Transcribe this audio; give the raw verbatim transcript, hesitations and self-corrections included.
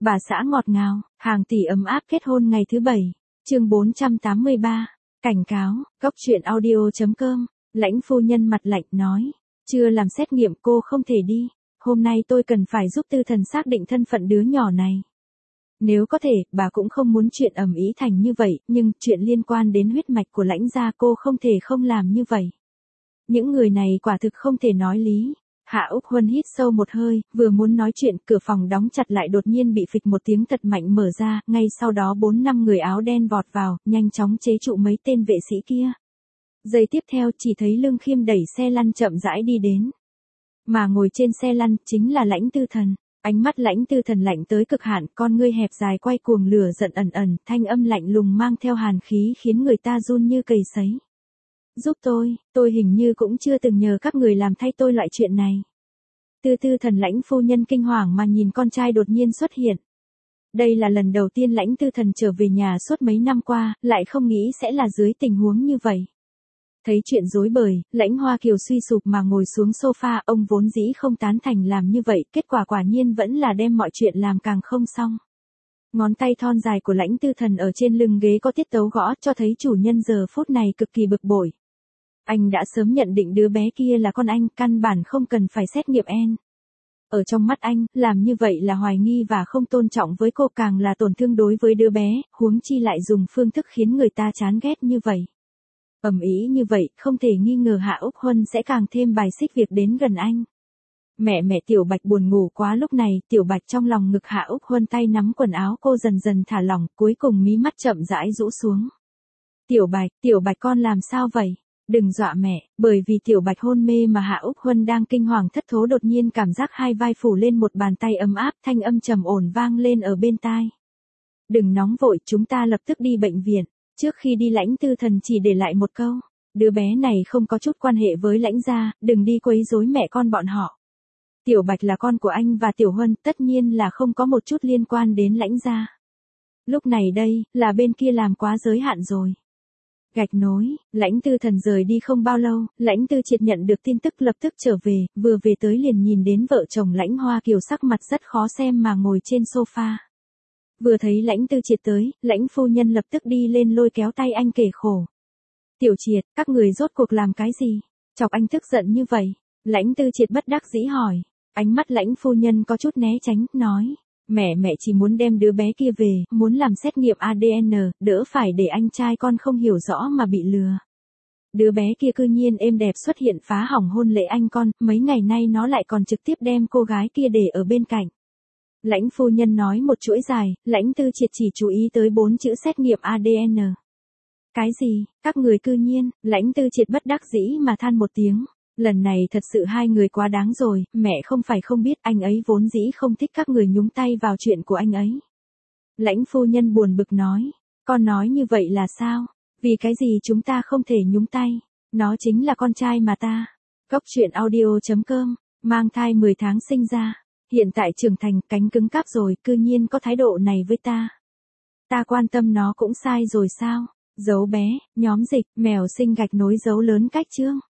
Bà xã ngọt ngào, hàng tỷ ấm áp kết hôn ngày thứ bảy. Chương bốn trăm tám mươi ba. Cảnh cáo, góc truyện audio chấm com. Lãnh phu nhân mặt lạnh nói, chưa làm xét nghiệm cô không thể đi. Hôm nay tôi cần phải giúp Tư Thần xác định thân phận đứa nhỏ này. Nếu có thể, bà cũng không muốn chuyện ầm ĩ thành như vậy, nhưng chuyện liên quan đến huyết mạch của Lãnh gia cô không thể không làm như vậy. Những người này quả thực không thể nói lý. Hạ Úc Huân hít sâu một hơi, vừa muốn nói chuyện, cửa phòng đóng chặt lại đột nhiên bị phịch một tiếng thật mạnh mở ra, ngay sau đó bốn năm người áo đen vọt vào, nhanh chóng chế trụ mấy tên vệ sĩ kia. Giây tiếp theo chỉ thấy Lương Khiêm đẩy xe lăn chậm rãi đi đến. Mà ngồi trên xe lăn chính là Lãnh Tư Thần. Ánh mắt Lãnh Tư Thần lạnh tới cực hạn, con ngươi hẹp dài quay cuồng lửa giận ẩn ẩn, thanh âm lạnh lùng mang theo hàn khí khiến người ta run như cầy sấy. Giúp tôi, tôi hình như cũng chưa từng nhờ các người làm thay tôi loại chuyện này. Tư Tư Thần Lãnh phu nhân kinh hoàng mà nhìn con trai đột nhiên xuất hiện. Đây là lần đầu tiên Lãnh Tư Thần trở về nhà suốt mấy năm qua, lại không nghĩ sẽ là dưới tình huống như vậy. Thấy chuyện rối bời, Lãnh Hoa Kiều suy sụp mà ngồi xuống sofa, ông vốn dĩ không tán thành làm như vậy, kết quả quả nhiên vẫn là đem mọi chuyện làm càng không xong. Ngón tay thon dài của Lãnh Tư Thần ở trên lưng ghế có tiết tấu gõ cho thấy chủ nhân giờ phút này cực kỳ bực bội. Anh đã sớm nhận định đứa bé kia là con anh, căn bản không cần phải xét nghiệm en. Ở trong mắt anh, làm như vậy là hoài nghi và không tôn trọng với cô, càng là tổn thương đối với đứa bé, huống chi lại dùng phương thức khiến người ta chán ghét như vậy. Ầm ĩ như vậy, không thể nghi ngờ Hạ Úc Huân sẽ càng thêm bài xích việc đến gần anh. Mẹ mẹ Tiểu Bạch buồn ngủ quá, lúc này, Tiểu Bạch trong lòng ngực Hạ Úc Huân tay nắm quần áo cô dần dần thả lỏng, cuối cùng mí mắt chậm rãi rũ xuống. Tiểu Bạch, Tiểu Bạch con làm sao vậy? Đừng dọa mẹ, bởi vì Tiểu Bạch hôn mê mà Hạ Úc Huân đang kinh hoàng thất thố đột nhiên cảm giác hai vai phủ lên một bàn tay ấm áp, thanh âm trầm ổn vang lên ở bên tai. Đừng nóng vội, chúng ta lập tức đi bệnh viện. Trước khi đi Lãnh Tư Thần chỉ để lại một câu, đứa bé này không có chút quan hệ với Lãnh gia, đừng đi quấy rối mẹ con bọn họ. Tiểu Bạch là con của anh và Tiểu Huân, tất nhiên là không có một chút liên quan đến Lãnh gia. Lúc này đây, là bên kia làm quá giới hạn rồi. Gạch nối, Lãnh Tư Thần rời đi không bao lâu, Lãnh Tư Triệt nhận được tin tức lập tức trở về, vừa về tới liền nhìn đến vợ chồng Lãnh Hoa Kiều sắc mặt rất khó xem mà ngồi trên sofa. Vừa thấy Lãnh Tư Triệt tới, Lãnh phu nhân lập tức đi lên lôi kéo tay anh kể khổ. Tiểu Triệt, các người rốt cuộc làm cái gì? Chọc anh tức giận như vậy. Lãnh Tư Triệt bất đắc dĩ hỏi. Ánh mắt Lãnh phu nhân có chút né tránh, nói. Mẹ mẹ chỉ muốn đem đứa bé kia về, muốn làm xét nghiệm a đê en, đỡ phải để anh trai con không hiểu rõ mà bị lừa. Đứa bé kia cư nhiên êm đẹp xuất hiện phá hỏng hôn lễ anh con, mấy ngày nay nó lại còn trực tiếp đem cô gái kia để ở bên cạnh. Lãnh phu nhân nói một chuỗi dài, Lãnh Tư Triệt chỉ chú ý tới bốn chữ xét nghiệm a đê en. Cái gì, các người cư nhiên, Lãnh Tư Triệt bất đắc dĩ mà than một tiếng. Lần này thật sự hai người quá đáng rồi, mẹ không phải không biết, anh ấy vốn dĩ không thích các người nhúng tay vào chuyện của anh ấy. Lãnh phu nhân buồn bực nói, con nói như vậy là sao? Vì cái gì chúng ta không thể nhúng tay? Nó chính là con trai mà ta. Góc truyện audio chấm com, mang thai mười tháng sinh ra. Hiện tại trưởng thành, cánh cứng cáp rồi, cư nhiên có thái độ này với ta. Ta quan tâm nó cũng sai rồi sao? Dấu bé, nhóm dịch, mèo sinh gạch nối dấu lớn cách chương.